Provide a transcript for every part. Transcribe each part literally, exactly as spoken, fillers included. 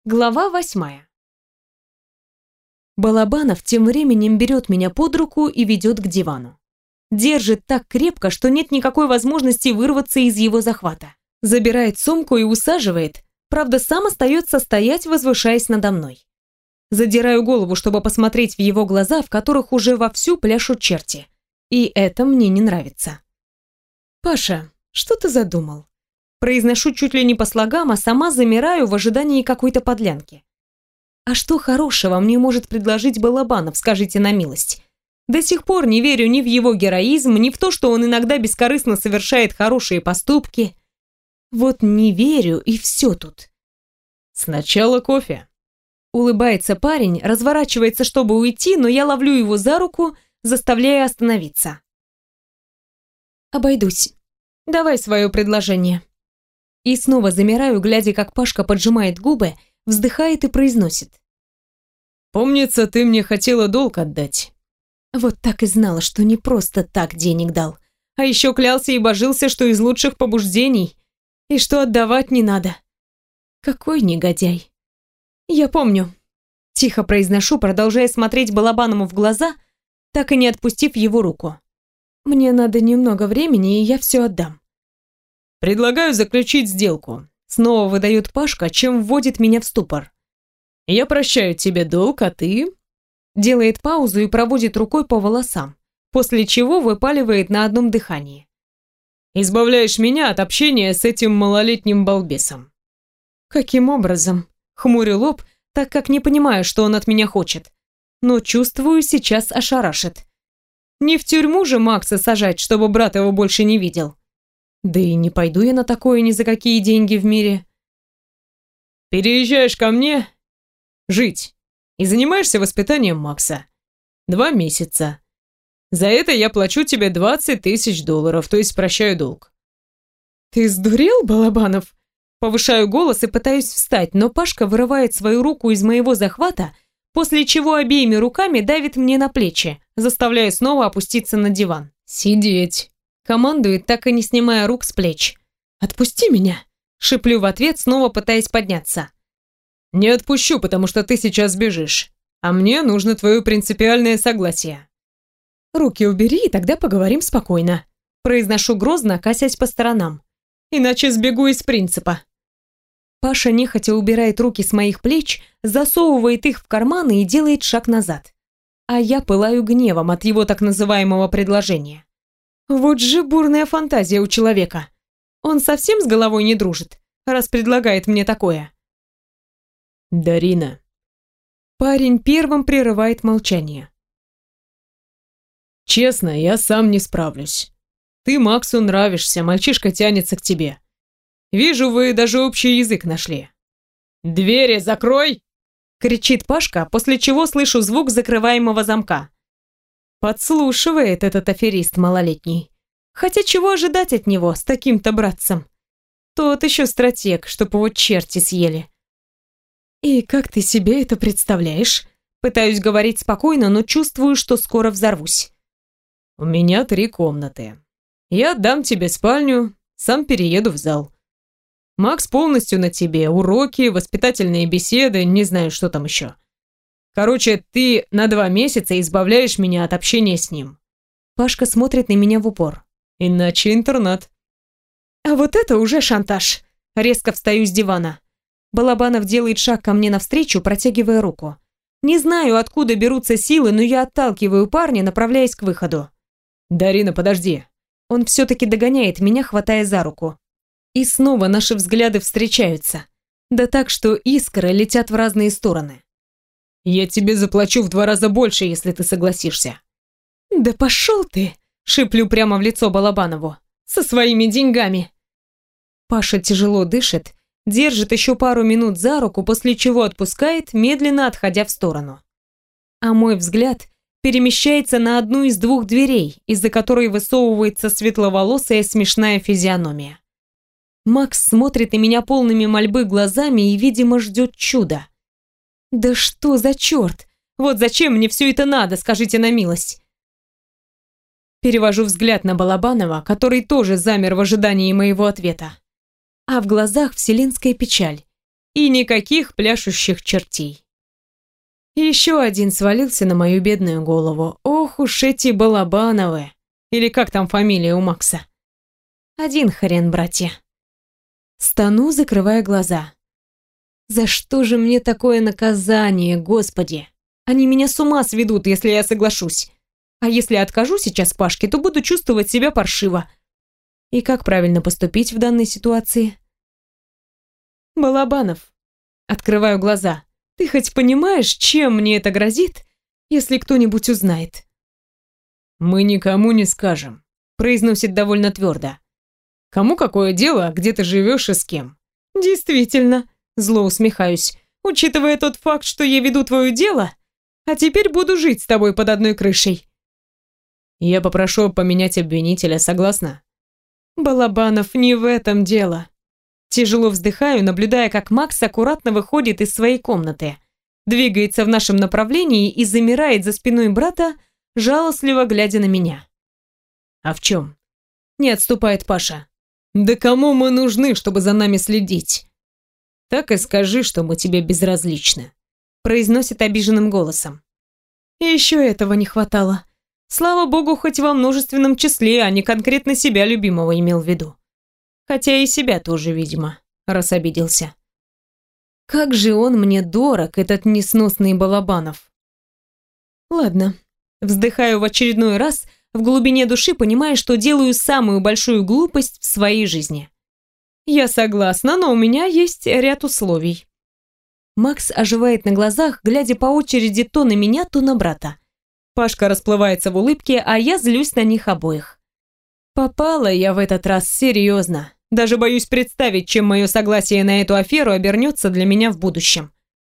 Глава восьмая. Балабанов тем временем берет меня под руку и ведет к дивану. Держит так крепко, что нет никакой возможности вырваться из его захвата. Забирает сумку и усаживает, правда, сам остается стоять, возвышаясь надо мной. Задираю голову, чтобы посмотреть в его глаза, в которых уже вовсю пляшут черти. И это мне не нравится. «Паша, что ты задумал?» Произношу чуть ли не по слогам, а сама замираю в ожидании какой-то подлянки. А что хорошего мне может предложить Балабанов, скажите на милость? До сих пор не верю ни в его героизм, ни в то, что он иногда бескорыстно совершает хорошие поступки. Вот не верю, и все тут. «Сначала кофе», — улыбается парень, разворачивается, чтобы уйти, но я ловлю его за руку, заставляя остановиться. «Обойдусь. Давай свое предложение». И снова замираю, глядя, как Пашка поджимает губы, вздыхает и произносит. «Помнится, ты мне хотела долг отдать». Вот так и знала, что не просто так денег дал, а еще клялся и божился, что из лучших побуждений, и что отдавать не надо. Какой негодяй. «Я помню», — тихо произношу, продолжая смотреть Балабанову в глаза, так и не отпустив его руку. «Мне надо немного времени, и я все отдам». «Предлагаю заключить сделку», — снова выдает Пашка, чем вводит меня в ступор. «Я прощаю тебе долг, а ты...» Делает паузу и проводит рукой по волосам, после чего выпаливает на одном дыхании. «Избавляешь меня от общения с этим малолетним балбесом». «Каким образом?» Хмурю лоб, так как не понимаю, что он от меня хочет. Но чувствую, сейчас ошарашит. Не в тюрьму же Макса сажать, чтобы брат его больше не видел. Да и не пойду я на такое ни за какие деньги в мире. «Переезжаешь ко мне жить и занимаешься воспитанием Макса. Два месяца. За это я плачу тебе двадцать тысяч долларов, то есть прощаю долг». «Ты сдурел, Балабанов?» Повышаю голос и пытаюсь встать, но Пашка вырывает свою руку из моего захвата, после чего обеими руками давит мне на плечи, заставляя снова опуститься на диван. «Сидеть!» Командует, так и не снимая рук с плеч. «Отпусти меня!» Шиплю в ответ, снова пытаясь подняться. «Не отпущу, потому что ты сейчас сбежишь, а мне нужно твое принципиальное согласие». «Руки убери, и тогда поговорим спокойно», произношу грозно, косясь по сторонам. «Иначе сбегу из принципа». Паша нехотя убирает руки с моих плеч, засовывает их в карманы и делает шаг назад. А я пылаю гневом от его так называемого предложения. Вот же бурная фантазия у человека. Он совсем с головой не дружит, раз предлагает мне такое. «Дарина». Парень первым прерывает молчание. «Честно, я сам не справлюсь. Ты Максу нравишься, мальчишка тянется к тебе. Вижу, вы даже общий язык нашли. Двери закрой!» Кричит Пашка, после чего слышу звук закрываемого замка. Подслушивает этот аферист малолетний. Хотя чего ожидать от него с таким-то братцем? Тот еще стратег, чтоб его черти съели. «И как ты себе это представляешь?» Пытаюсь говорить спокойно, но чувствую, что скоро взорвусь. «У меня три комнаты. Я отдам тебе спальню, сам перееду в зал. Макс полностью на тебе, уроки, воспитательные беседы, не знаю, что там еще. Короче, ты на два месяца избавляешь меня от общения с ним». Пашка смотрит на меня в упор. «Иначе интернат». «А вот это уже шантаж!» Резко встаю с дивана. Балабанов делает шаг ко мне навстречу, протягивая руку. Не знаю, откуда берутся силы, но я отталкиваю парня, направляясь к выходу. «Дарина, подожди!» Он все-таки догоняет меня, хватая за руку. И снова наши взгляды встречаются. Да так, что искры летят в разные стороны. «Я тебе заплачу в два раза больше, если ты согласишься». «Да пошел ты!» — шиплю прямо в лицо Балабанову. «Со своими деньгами!» Паша тяжело дышит, держит еще пару минут за руку, после чего отпускает, медленно отходя в сторону. А мой взгляд перемещается на одну из двух дверей, из-за которой высовывается светловолосая смешная физиономия. Макс смотрит на меня полными мольбы глазами и, видимо, ждет чуда. Да что за черт? Вот зачем мне все это надо, скажите на милость? Перевожу взгляд на Балабанова, который тоже замер в ожидании моего ответа. А в глазах вселенская печаль. и никаких пляшущих чертей. Еще один свалился на мою бедную голову. Ох уж эти Балабановы. Или как там фамилия у Макса? Один хрен, братья. Стану, закрывая глаза. За что же мне такое наказание, Господи? Они меня с ума сведут, если я соглашусь. А если откажу сейчас Пашке, то буду чувствовать себя паршиво. И как правильно поступить в данной ситуации? Балабанов, открываю глаза. Ты хоть понимаешь, чем мне это грозит, если кто-нибудь узнает? Мы никому не скажем, произносит довольно твердо. Кому какое дело, где ты живешь и с кем? Действительно, зло усмехаюсь, учитывая тот факт, что я веду твое дело, а теперь буду жить с тобой под одной крышей. Я попрошу поменять обвинителя, согласна? Балабанов, не в этом дело. Тяжело вздыхаю, наблюдая, как Макс аккуратно выходит из своей комнаты, двигается в нашем направлении и замирает за спиной брата, жалостливо глядя на меня. А в чем? Не отступает Паша. Да кому мы нужны, чтобы за нами следить? Так и скажи, что мы тебе безразличны, произносит обиженным голосом. И еще этого не хватало. Слава богу, хоть во множественном числе, а не конкретно себя любимого имел в виду. Хотя и себя тоже, видимо, раз обиделся. Как же он мне дорог, этот несносный Балабанов. Ладно, вздыхаю в очередной раз, в глубине души понимая, что делаю самую большую глупость в своей жизни. Я согласна, но у меня есть ряд условий. Макс оживает на глазах, глядя по очереди то на меня, то на брата. Пашка расплывается в улыбке, а я злюсь на них обоих. Попала я в этот раз серьезно. Даже боюсь представить, чем мое согласие на эту аферу обернется для меня в будущем.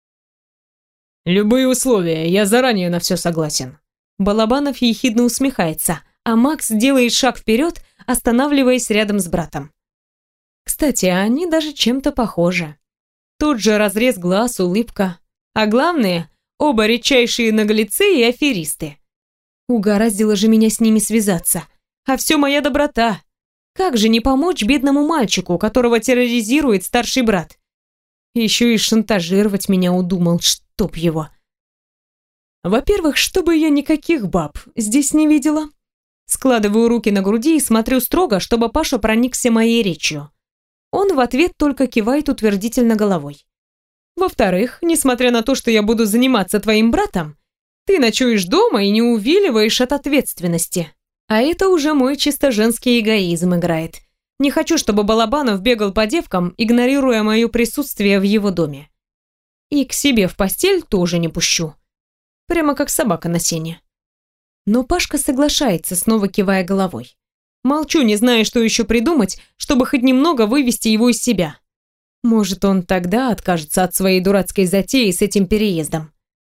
Любые условия, я заранее на все согласен. Балабанов ехидно усмехается, а Макс делает шаг вперед, останавливаясь рядом с братом. Кстати, они даже чем-то похожи. Тот же разрез глаз, улыбка. А главное, оба редчайшие наглецы и аферисты. Угораздило же меня с ними связаться. А все моя доброта. Как же не помочь бедному мальчику, которого терроризирует старший брат? Еще и шантажировать меня удумал, чтоб его. Во-первых, чтобы я никаких баб здесь не видела. Складываю руки на груди и смотрю строго, чтобы Паша проникся моей речью. Он в ответ только кивает утвердительно головой. Во-вторых, несмотря на то, что я буду заниматься твоим братом, ты ночуешь дома и не увиливаешь от ответственности. А это уже мой чисто женский эгоизм играет. Не хочу, чтобы Балабанов бегал по девкам, игнорируя мое присутствие в его доме. И к себе в постель тоже не пущу. Прямо как собака на сене. Но Пашка соглашается, снова кивая головой. Молчу, не зная, что еще придумать, чтобы хоть немного вывести его из себя. Может, он тогда откажется от своей дурацкой затеи с этим переездом.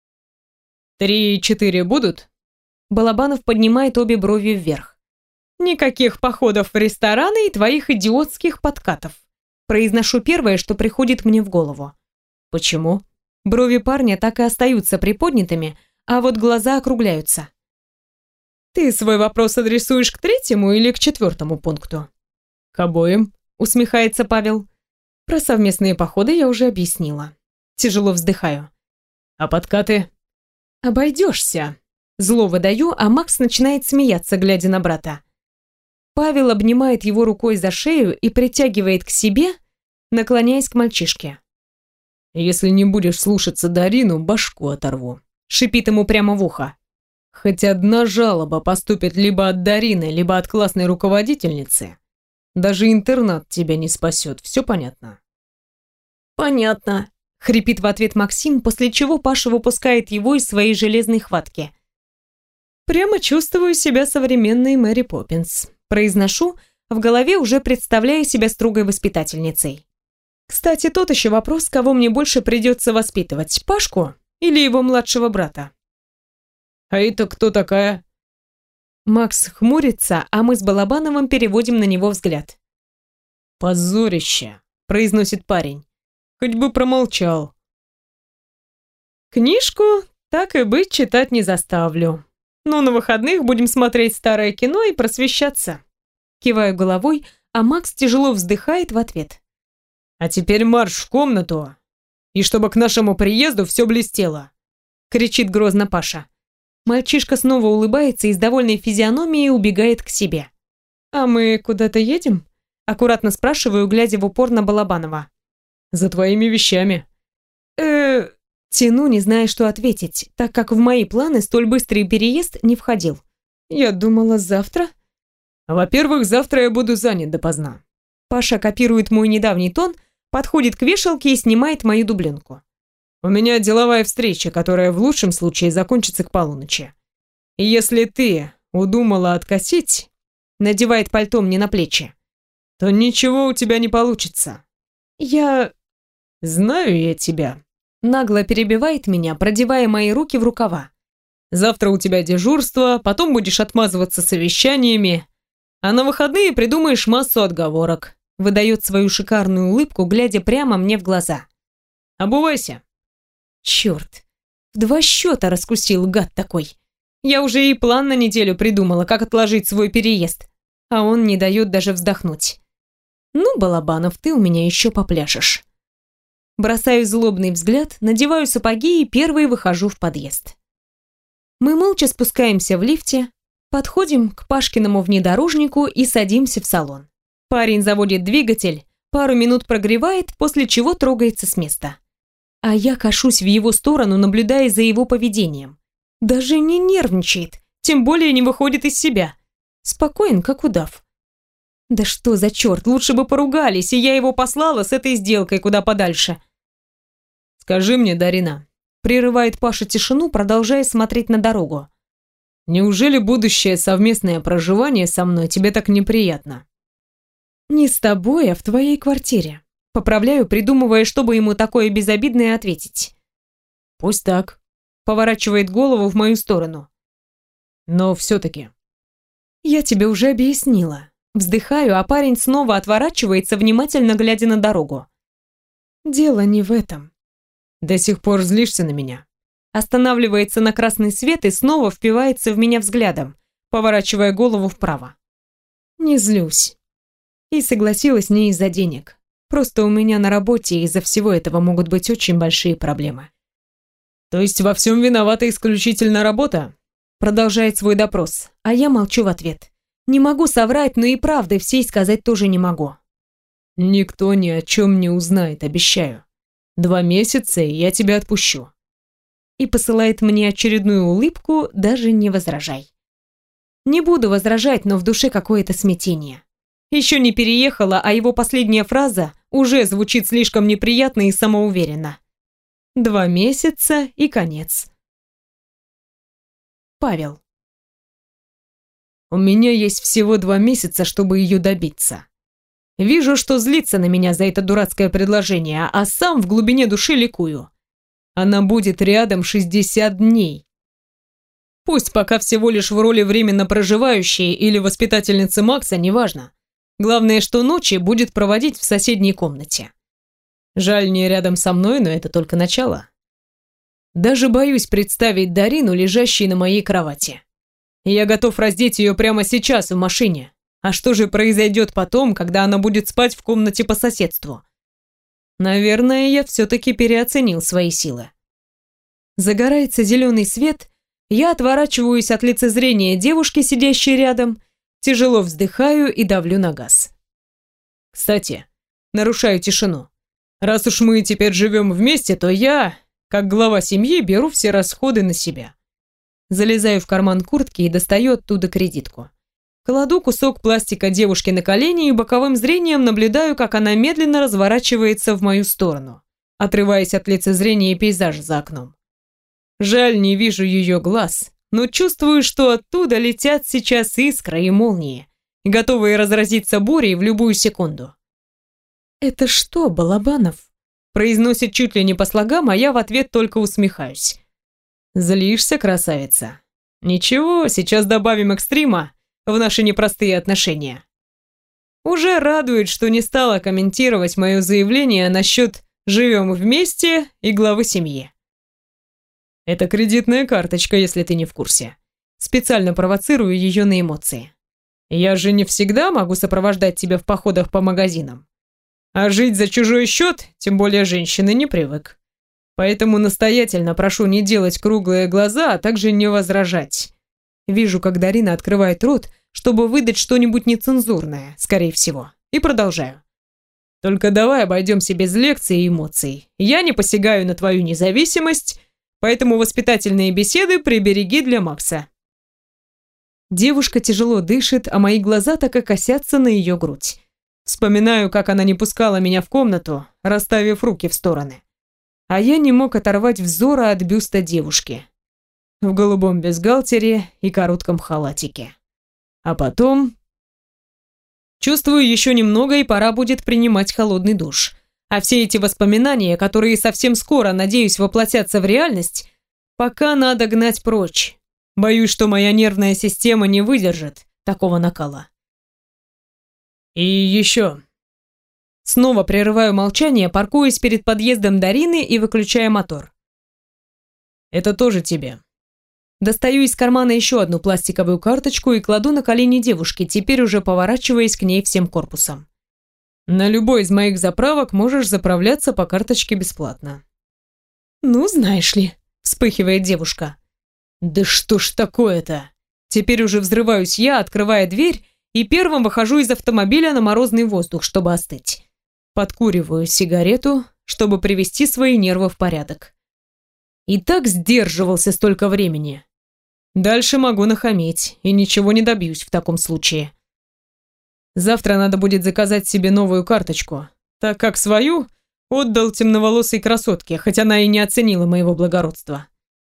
«Три-четыре будут?» Балабанов поднимает обе брови вверх. «Никаких походов в рестораны и твоих идиотских подкатов». Произношу первое, что приходит мне в голову. Почему? Брови парня так и остаются приподнятыми, а вот глаза округляются. «Ты свой вопрос адресуешь к третьему или к четвертому пункту?» «К обоим», усмехается Павел. Про совместные походы я уже объяснила. Тяжело вздыхаю. «А подкаты?» «Обойдешься». Зло выдаю, а Макс начинает смеяться, глядя на брата. Павел обнимает его рукой за шею и притягивает к себе, наклоняясь к мальчишке. «Если не будешь слушаться Дарину, башку оторву», шипит ему прямо в ухо. «Хоть одна жалоба поступит либо от Дарины, либо от классной руководительницы. Даже интернат тебя не спасет, все понятно?» «Понятно», хрипит в ответ Максим, после чего Паша выпускает его из своей железной хватки. «Прямо чувствую себя современной Мэри Поппинс», произношу, в голове уже представляя себя строгой воспитательницей. Кстати, тот еще вопрос, кого мне больше придется воспитывать, Пашку или его младшего брата. «А это кто такая?» Макс хмурится, а мы с Балабановым переводим на него взгляд. «Позорище», произносит парень. «Хоть бы промолчал». «Книжку, так и быть, читать не заставлю. Но на выходных будем смотреть старое кино и просвещаться». Киваю головой, а Макс тяжело вздыхает в ответ. «А теперь марш в комнату И чтобы к нашему приезду все блестело!» Кричит грозно Паша. Мальчишка снова улыбается и с довольной физиономией убегает к себе. «А мы куда-то едем?» Аккуратно спрашиваю, глядя в упор на Балабанова. «За твоими вещами». э Тяну, не зная, что ответить, так как в мои планы столь быстрый переезд не входил. Я думала, завтра. Во-первых, завтра я буду занят допоздна. Паша копирует мой недавний тон, подходит к вешалке и снимает мою дубленку. У меня деловая встреча, которая в лучшем случае закончится к полуночи. И если ты удумала откосить, надевает пальто мне на плечи, то ничего у тебя не получится. Я... Знаю я тебя. Нагло перебивает меня, продевая мои руки в рукава. Завтра у тебя дежурство, потом будешь отмазываться совещаниями, а на выходные придумаешь массу отговорок. Выдает свою шикарную улыбку, глядя прямо мне в глаза. Обувайся. Черт, в два счета раскусил, гад такой. Я уже и план на неделю придумала, как отложить свой переезд, а он не дает даже вздохнуть. Ну, Балабанов, ты у меня еще попляшешь. Бросаю злобный взгляд, надеваю сапоги и первой выхожу в подъезд. Мы молча спускаемся в лифте, подходим к Пашкиному внедорожнику и садимся в салон. Парень заводит двигатель, пару минут прогревает, после чего трогается с места. А я кашусь в его сторону, наблюдая за его поведением. Даже не нервничает, тем более не выходит из себя. Спокоен, как удав. Да что за черт, лучше бы поругались, и я его послала с этой сделкой куда подальше. «Скажи мне, Дарина», — прерывает Паша тишину, продолжая смотреть на дорогу. «Неужели будущее совместное проживание со мной тебе так неприятно?» «Не с тобой, а в твоей квартире». Поправляю, придумывая, чтобы ему такое безобидное ответить. «Пусть так», — поворачивает голову в мою сторону. «Но все-таки...» «Я тебе уже объяснила». Вздыхаю, а парень снова отворачивается, внимательно глядя на дорогу. «Дело не в этом». «До сих пор злишься на меня?» Останавливается на красный свет и снова впивается в меня взглядом, поворачивая голову вправо. «Не злюсь». И согласилась не из-за денег. Просто у меня на работе из-за всего этого могут быть очень большие проблемы. «То есть во всем виновата исключительно работа?» Продолжает свой допрос, а я молчу в ответ. Не могу соврать, но и правды всей сказать тоже не могу. «Никто ни о чем не узнает, обещаю. Два месяца, и я тебя отпущу». И посылает мне очередную улыбку, даже не возражай. Не буду возражать, но в душе какое-то смятение. Еще не переехала, а его последняя фраза уже звучит слишком неприятно и самоуверенно. Два месяца и конец. Павел. У меня есть всего два месяца, чтобы ее добиться. Вижу, что злится на меня за это дурацкое предложение, а сам в глубине души ликую. Она будет рядом шестьдесят дней. Пусть пока всего лишь в роли временно проживающей или воспитательницы Макса, неважно. Главное, что ночи будет проводить в соседней комнате. Жаль, не рядом со мной, но это только начало. Даже боюсь представить Дарину, лежащей на моей кровати. Я готов раздеть ее прямо сейчас в машине. А что же произойдет потом, когда она будет спать в комнате по соседству? Наверное, я все-таки переоценил свои силы. Загорается зеленый свет, я отворачиваюсь от лицезрения девушки, сидящей рядом, тяжело вздыхаю и давлю на газ. Кстати, нарушаю тишину. Раз уж мы теперь живем вместе, то я, как глава семьи, беру все расходы на себя. Залезаю в карман куртки и достаю оттуда кредитку. Кладу кусок пластика девушке на колени и боковым зрением наблюдаю, как она медленно разворачивается в мою сторону, отрываясь от лицезрения пейзажа за окном. Жаль, не вижу ее глаз, но чувствую, что оттуда летят сейчас искры и молнии, готовые разразиться бурей в любую секунду. «Это что, Балабанов?» Произносит чуть ли не по слогам, а я в ответ только усмехаюсь. «Злишься, красавица? Ничего, сейчас добавим экстрима в наши непростые отношения». Уже радует, что не стала комментировать мое заявление насчет «живем вместе» и главы семьи. Это кредитная карточка, если ты не в курсе. Специально провоцирую ее на эмоции. Я же не всегда могу сопровождать тебя в походах по магазинам. А жить за чужой счет, тем более женщины, не привык. Поэтому настоятельно прошу не делать круглые глаза, а также не возражать. Вижу, как Дарина открывает рот, чтобы выдать что-нибудь нецензурное, скорее всего. И продолжаю. Только давай обойдемся без лекций и эмоций. Я не посягаю на твою независимость, поэтому воспитательные беседы прибереги для Макса. Девушка тяжело дышит, а мои глаза так и косятся на ее грудь. Вспоминаю, как она не пускала меня в комнату, расставив руки в стороны. А я не мог оторвать взора от бюста девушки. В голубом бюстгальтере и коротком халатике. А потом... Чувствую еще немного, и пора будет принимать холодный душ. А все эти воспоминания, которые совсем скоро, надеюсь, воплотятся в реальность, пока надо гнать прочь. Боюсь, что моя нервная система не выдержит такого накала. И еще... Снова прерываю молчание, паркуясь перед подъездом Дарины и выключая мотор. Это тоже тебе. Достаю из кармана еще одну пластиковую карточку и кладу на колени девушки, теперь уже поворачиваясь к ней всем корпусом. На любой из моих заправок можешь заправляться по карточке бесплатно. Ну, знаешь ли, вспыхивает девушка. Да что ж такое-то? Теперь уже взрываюсь я, открывая дверь, и первым выхожу из автомобиля на морозный воздух, чтобы остыть. Подкуриваю сигарету, чтобы привести свои нервы в порядок. И так сдерживался столько времени. Дальше могу нахамить, и ничего не добьюсь в таком случае. Завтра надо будет заказать себе новую карточку, так как свою отдал темноволосой красотке, хоть она и не оценила моего благородства.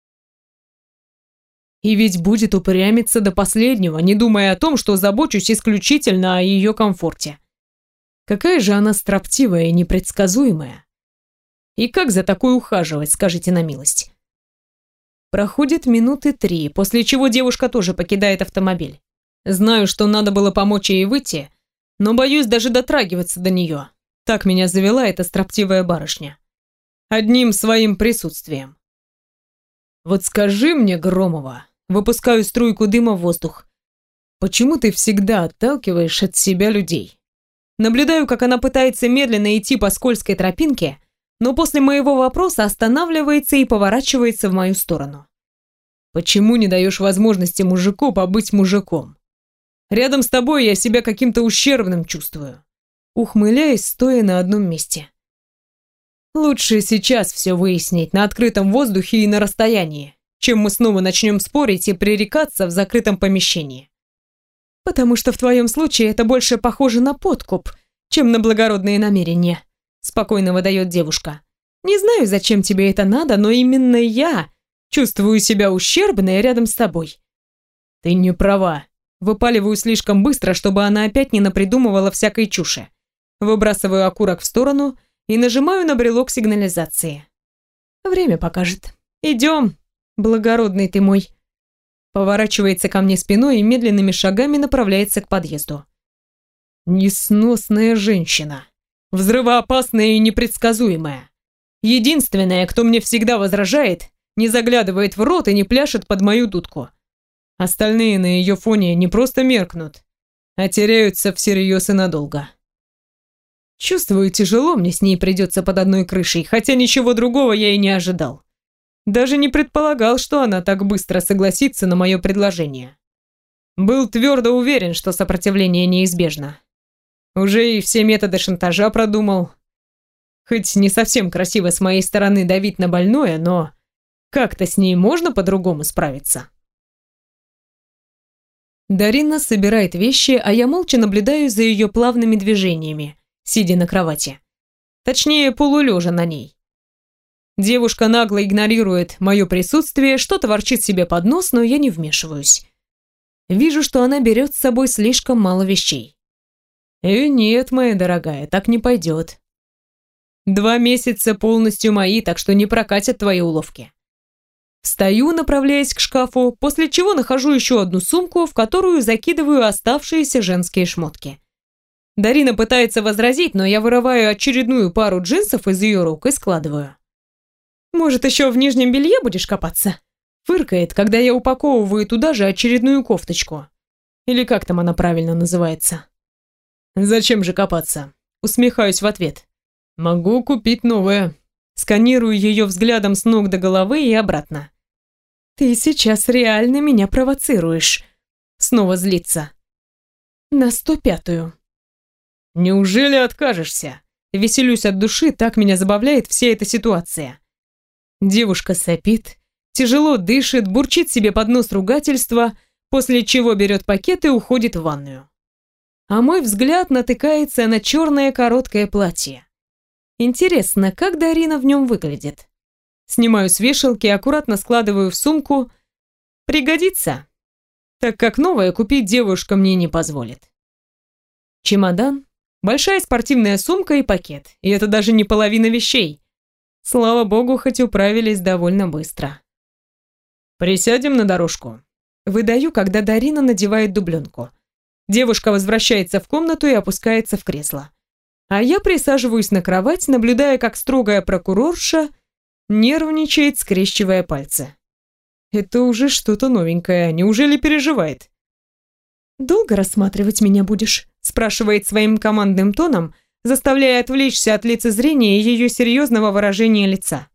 И ведь будет упрямиться до последнего, не думая о том, что забочусь исключительно о ее комфорте. Какая же она строптивая и непредсказуемая. И как за такой ухаживать, скажите на милость? Проходит минуты три, после чего девушка тоже покидает автомобиль. Знаю, что надо было помочь ей выйти, но боюсь даже дотрагиваться до нее. Так меня завела эта строптивая барышня. Одним своим присутствием. Вот скажи мне, Громова, выпускаю струйку дыма в воздух, почему ты всегда отталкиваешь от себя людей? Наблюдаю, как она пытается медленно идти по скользкой тропинке, но после моего вопроса останавливается и поворачивается в мою сторону. Почему не даешь возможности мужику побыть мужиком? Рядом с тобой я себя каким-то ущербным чувствую. Ухмыляясь, стоя на одном месте. Лучше сейчас все выяснить на открытом воздухе и на расстоянии, чем мы снова начнем спорить и пререкаться в закрытом помещении. Потому что в твоем случае это больше похоже на подкуп, чем на благородные намерения, спокойно выдает девушка. Не знаю, зачем тебе это надо, но именно я чувствую себя ущербной рядом с тобой. Ты не права. Выпаливаю слишком быстро, чтобы она опять не напридумывала всякой чуши. Выбрасываю окурок в сторону и нажимаю на брелок сигнализации. Время покажет. Идем, благородный ты мой. Поворачивается ко мне спиной и медленными шагами направляется к подъезду. Несносная женщина. Взрывоопасная и непредсказуемая. Единственная, кто мне всегда возражает, не заглядывает в рот и не пляшет под мою дудку. Остальные на ее фоне не просто меркнут, а теряются всерьез и надолго. Чувствую, тяжело мне с ней придется под одной крышей, хотя ничего другого я и не ожидал. Даже не предполагал, что она так быстро согласится на мое предложение. Был твердо уверен, что сопротивление неизбежно. Уже и все методы шантажа продумал. Хоть не совсем красиво с моей стороны давить на больное, но как-то с ней можно по-другому справиться. Дарина собирает вещи, а я молча наблюдаю за ее плавными движениями, сидя на кровати. Точнее, полулежа на ней. Девушка нагло игнорирует мое присутствие, что-то ворчит себе под нос, но я не вмешиваюсь. Вижу, что она берет с собой слишком мало вещей. Э, нет, моя дорогая, так не пойдет. Два месяца полностью мои, так что не прокатят твои уловки. Встаю, направляясь к шкафу, после чего нахожу еще одну сумку, в которую закидываю оставшиеся женские шмотки. Дарина пытается возразить, но я вырываю очередную пару джинсов из ее рук и складываю. «Может, еще в нижнем белье будешь копаться?» Фыркает, когда я упаковываю туда же очередную кофточку. Или как там она правильно называется. «Зачем же копаться?» Усмехаюсь в ответ. «Могу купить новое. Сканирую ее взглядом с ног до головы и обратно. «Ты сейчас реально меня провоцируешь». Снова злится. «На сто пятую». «Неужели откажешься?» Веселюсь от души, так меня забавляет вся эта ситуация. Девушка сопит, тяжело дышит, бурчит себе под нос ругательства, после чего берет пакет и уходит в ванную. А мой взгляд натыкается на черное короткое платье. Интересно, как Дарина в нем выглядит? Снимаю с вешалки, аккуратно складываю в сумку. Пригодится, так как новое купить девушка мне не позволит. Чемодан, большая спортивная сумка и пакет. И это даже не половина вещей. Слава богу, хоть управились довольно быстро. «Присядем на дорожку». Выдаю, когда Дарина надевает дубленку. Девушка возвращается в комнату и опускается в кресло. А я присаживаюсь на кровать, наблюдая, как строгая прокурорша нервничает, скрещивая пальцы. Это уже что-то новенькое. Неужели переживает? «Долго рассматривать меня будешь?» спрашивает своим командным тоном, заставляя отвлечься от лицезрения ее серьезного выражения лица.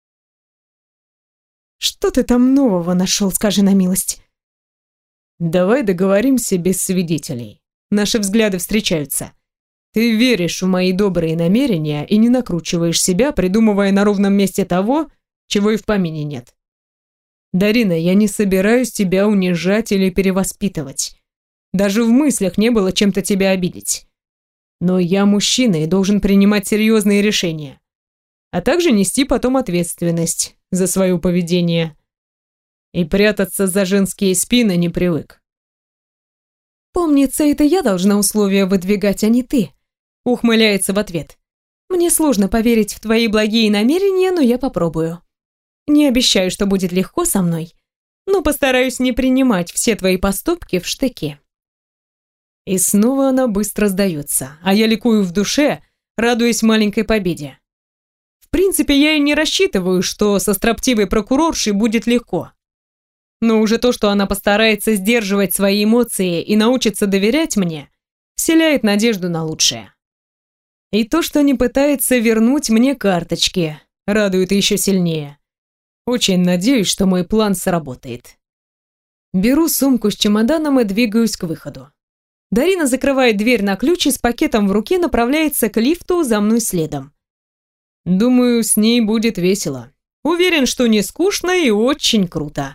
«Что ты там нового нашел, скажи на милость?» «Давай договоримся без свидетелей. Наши взгляды встречаются. Ты веришь в мои добрые намерения и не накручиваешь себя, придумывая на ровном месте того, чего и в помине нет. Дарина, я не собираюсь тебя унижать или перевоспитывать. Даже в мыслях не было чем-то тебя обидеть. Но я мужчина и должен принимать серьезные решения, а также нести потом ответственность за свое поведение. И прятаться за женские спины не привык». «Помнится, это я должна условия выдвигать, а не ты», ухмыляется в ответ. «Мне сложно поверить в твои благие намерения, но я попробую. Не обещаю, что будет легко со мной, но постараюсь не принимать все твои поступки в штыки». И снова она быстро сдается, а я ликую в душе, радуясь маленькой победе. В принципе, я и не рассчитываю, что со строптивой прокуроршей будет легко. Но уже то, что она постарается сдерживать свои эмоции и научится доверять мне, вселяет надежду на лучшее. И то, что не пытается вернуть мне карточки, радует еще сильнее. Очень надеюсь, что мой план сработает. Беру сумку с чемоданом и двигаюсь к выходу. Дарина закрывает дверь на ключ и с пакетом в руке направляется к лифту за мной следом. Думаю, с ней будет весело. Уверен, что не скучно и очень круто.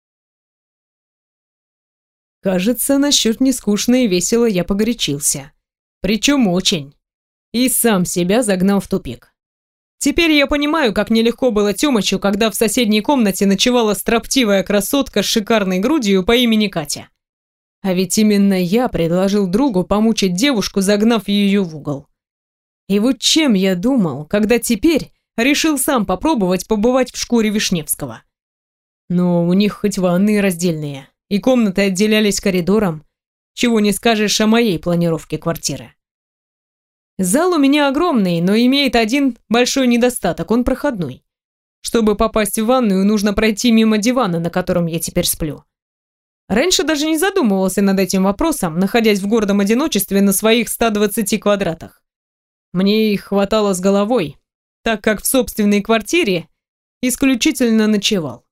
Кажется, насчет не скучно и весело я погорячился. Причем очень. И сам себя загнал в тупик. Теперь я понимаю, как нелегко было Тёмычу, когда в соседней комнате ночевала строптивая красотка с шикарной грудью по имени Катя. А ведь именно я предложил другу помучить девушку, загнав ее в угол. И вот чем я думал, когда теперь решил сам попробовать побывать в шкуре Вишневского. Но у них хоть ванные раздельные, и комнаты отделялись коридором, чего не скажешь о моей планировке квартиры. Зал у меня огромный, но имеет один большой недостаток, он проходной. Чтобы попасть в ванную, нужно пройти мимо дивана, на котором я теперь сплю. Раньше даже не задумывался над этим вопросом, находясь в гордом одиночестве на своих ста двадцати квадратах. Мне их хватало с головой, так как в собственной квартире исключительно ночевал.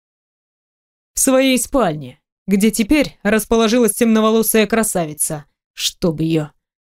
В своей спальне, где теперь расположилась темноволосая красавица, чтоб ее.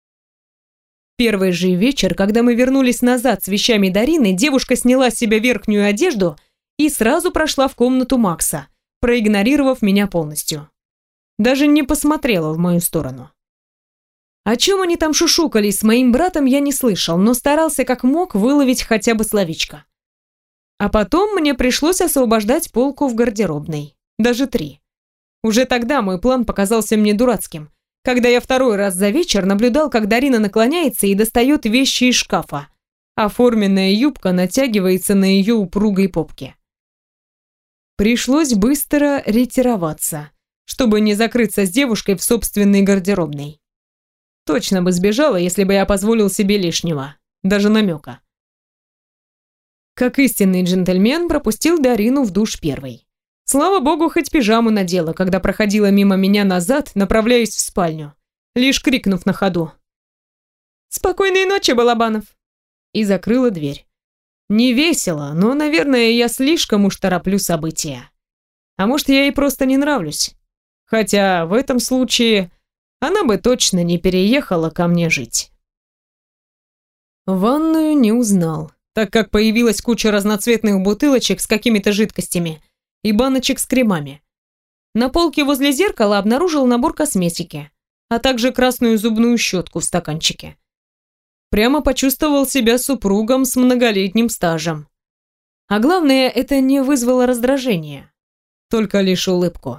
Первый же вечер, когда мы вернулись назад с вещами Дарины, девушка сняла с себя верхнюю одежду и сразу прошла в комнату Макса, проигнорировав меня полностью. Даже не посмотрела в мою сторону. О чем они там шушукались с моим братом, я не слышал, но старался как мог выловить хотя бы словечко. А потом мне пришлось освобождать полку в гардеробной. Даже три. Уже тогда мой план показался мне дурацким, когда я второй раз за вечер наблюдал, как Дарина наклоняется и достает вещи из шкафа, а форменная юбка натягивается на ее упругой попке. Пришлось быстро ретироваться, чтобы не закрыться с девушкой в собственной гардеробной. Точно бы сбежала, если бы я позволил себе лишнего, даже намека. Как истинный джентльмен, пропустил Дарину в душ первой. Слава богу, хоть пижаму надела, когда проходила мимо меня назад, направляясь в спальню, лишь крикнув на ходу: «Спокойной ночи, Балабанов!» и закрыла дверь. Не весело, но, наверное, я слишком уж тороплю события. А может, я ей просто не нравлюсь. Хотя в этом случае она бы точно не переехала ко мне жить. Ванную не узнал, так как появилась куча разноцветных бутылочек с какими-то жидкостями и баночек с кремами. На полке возле зеркала обнаружил набор косметики, а также красную зубную щетку в стаканчике. Прямо почувствовал себя супругом с многолетним стажем. А главное, это не вызвало раздражения, только лишь улыбку.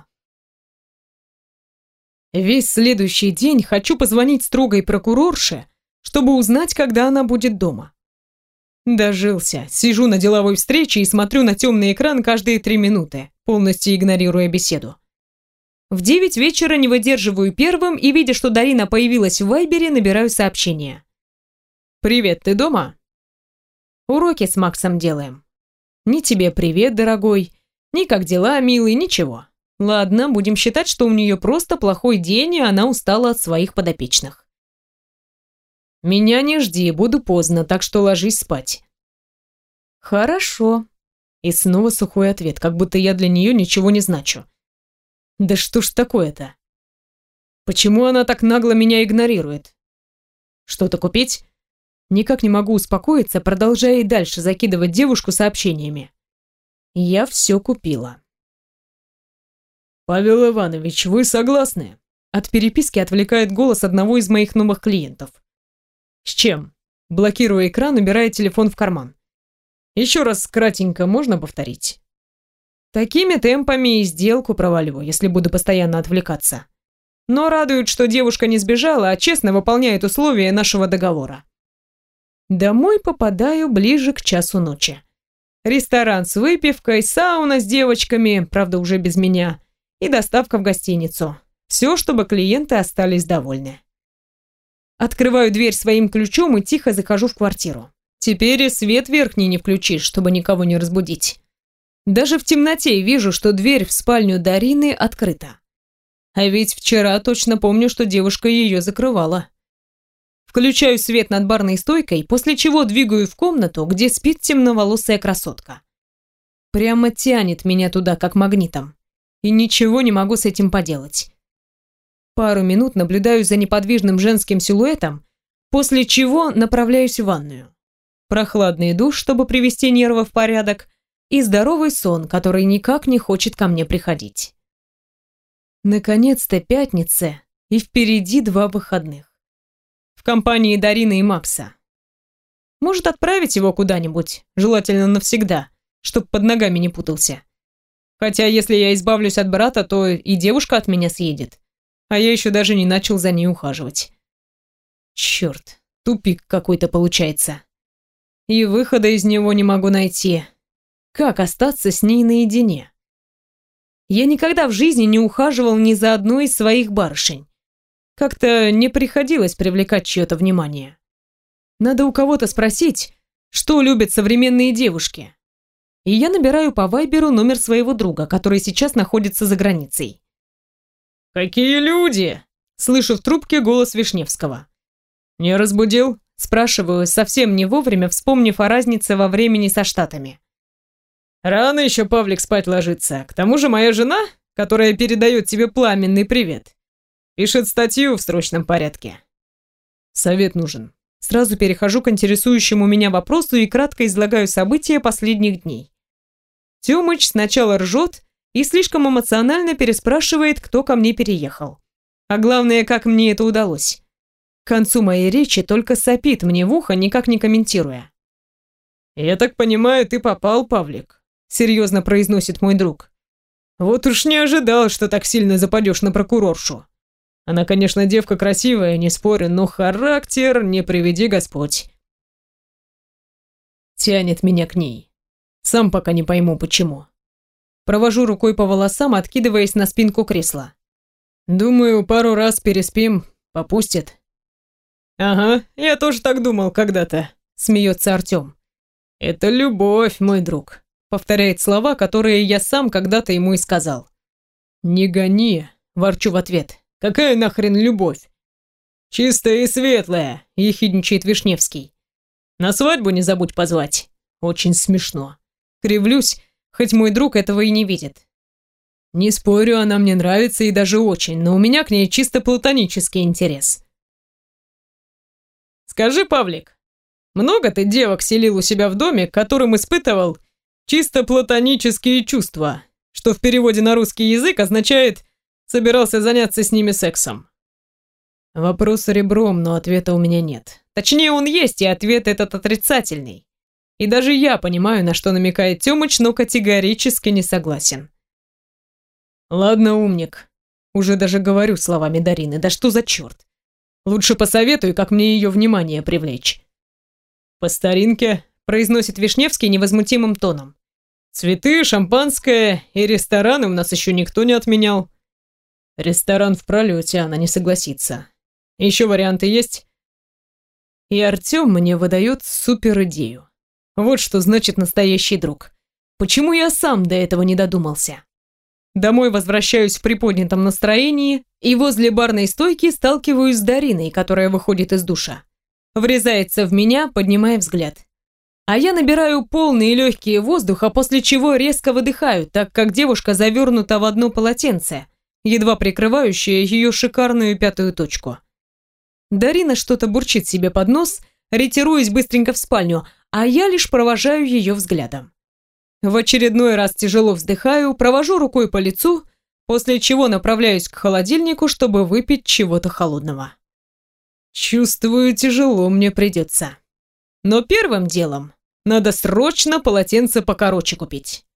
Весь следующий день хочу позвонить строгой прокурорше, чтобы узнать, когда она будет дома. Дожился. Сижу на деловой встрече и смотрю на темный экран каждые три минуты, полностью игнорируя беседу. В девять вечера не выдерживаю первым и, видя, что Дарина появилась в Вайбере, набираю сообщение. «Привет, ты дома?» «Уроки с Максом делаем. Ни тебе привет, дорогой, ни как дела, милый, ничего. Ладно, будем считать, что у нее просто плохой день, и она устала от своих подопечных. Меня не жди, буду поздно, так что ложись спать». «Хорошо». И снова сухой ответ, как будто я для нее ничего не значу. Да что ж такое-то? Почему она так нагло меня игнорирует? Что-то купить? Никак не могу успокоиться, продолжая и дальше закидывать девушку сообщениями. Я все купила. «Павел Иванович, вы согласны?» От переписки отвлекает голос одного из моих новых клиентов. «С чем?» Блокируя экран, убирая телефон в карман. «Еще раз кратенько можно повторить?» Такими темпами и сделку провалю, если буду постоянно отвлекаться. Но радует, что девушка не сбежала, а честно выполняет условия нашего договора. Домой попадаю ближе к часу ночи. Ресторан с выпивкой, сауна с девочками, правда уже без меня, и доставка в гостиницу. Все, чтобы клиенты остались довольны. Открываю дверь своим ключом и тихо захожу в квартиру. Теперь и свет верхний не включишь, чтобы никого не разбудить. Даже в темноте вижу, что дверь в спальню Дарины открыта. А ведь вчера точно помню, что девушка ее закрывала. Включаю свет над барной стойкой, после чего двигаю в комнату, где спит темноволосая красотка. Прямо тянет меня туда, как магнитом. И ничего не могу с этим поделать. Пару минут наблюдаю за неподвижным женским силуэтом, после чего направляюсь в ванную. Прохладный душ, чтобы привести нервы в порядок, и здоровый сон, который никак не хочет ко мне приходить. Наконец-то пятница, и впереди два выходных. В компании Дарины и Макса. Может, отправить его куда-нибудь, желательно навсегда, чтоб под ногами не путался. Хотя, если я избавлюсь от брата, то и девушка от меня съедет. А я еще даже не начал за ней ухаживать. Черт, тупик какой-то получается. И выхода из него не могу найти. Как остаться с ней наедине? Я никогда в жизни не ухаживал ни за одной из своих барышень. Как-то не приходилось привлекать чье-то внимание. Надо у кого-то спросить, что любят современные девушки. И я набираю по вайберу номер своего друга, который сейчас находится за границей. «Какие люди?» – слышу в трубке голос Вишневского. «Не разбудил?» – спрашиваю, совсем не вовремя, вспомнив о разнице во времени со Штатами. «Рано еще Павлик спать ложится. К тому же моя жена, которая передает тебе пламенный привет, пишет статью в срочном порядке. Совет нужен». Сразу перехожу к интересующему меня вопросу и кратко излагаю события последних дней. Тёмыч сначала ржет и слишком эмоционально переспрашивает, кто ко мне переехал. А главное, как мне это удалось. К концу моей речи только сопит мне в ухо, никак не комментируя. «Я так понимаю, ты попал, Павлик», — серьезно произносит мой друг. «Вот уж не ожидал, что так сильно западешь на прокуроршу. Она, конечно, девка красивая, не спорю, но характер не приведи Господь». Тянет меня к ней. Сам пока не пойму, почему. Провожу рукой по волосам, откидываясь на спинку кресла. Думаю, пару раз переспим, попустит. «Ага, я тоже так думал когда-то», — смеется Артем. «Это любовь, мой друг», — повторяет слова, которые я сам когда-то ему и сказал. «Не гони», — ворчу в ответ. «Какая нахрен любовь?» «Чистая и светлая», — ехидничает Вишневский. «На свадьбу не забудь позвать. очень смешно. Кривлюсь, хоть мой друг этого и не видит. Не спорю, она мне нравится и даже очень, но у меня к ней чисто платонический интерес. Скажи, Павлик, много ты девок селил у себя в доме, которым испытывал чисто платонические чувства, что в переводе на русский язык означает «собирался заняться с ними сексом»? Вопрос ребром, но ответа у меня нет. Точнее, он есть, и ответ этот отрицательный. И даже я понимаю, на что намекает Тёмыч, но категорически не согласен. Ладно, умник. Уже даже говорю словами Дарины. Да что за черт? Лучше посоветуй, как мне ее внимание привлечь. По старинке, произносит Вишневский невозмутимым тоном. Цветы, шампанское и рестораны у нас еще никто не отменял. Ресторан в пролете, она не согласится. Еще варианты есть? И Артем мне выдает супер идею. Вот что значит настоящий друг. Почему я сам до этого не додумался? Домой возвращаюсь в приподнятом настроении и возле барной стойки сталкиваюсь с Дариной, которая выходит из душа. Врезается в меня, поднимая взгляд. А я набираю полные легкие воздуха, после чего резко выдыхаю, так как девушка завернута в одно полотенце, едва прикрывающее ее шикарную пятую точку. Дарина что-то бурчит себе под нос, ретируясь быстренько в спальню, а я лишь провожаю ее взглядом. В очередной раз тяжело вздыхаю, провожу рукой по лицу, после чего направляюсь к холодильнику, чтобы выпить чего-то холодного. Чувствую, тяжело мне придется. Но первым делом надо срочно полотенце покороче купить.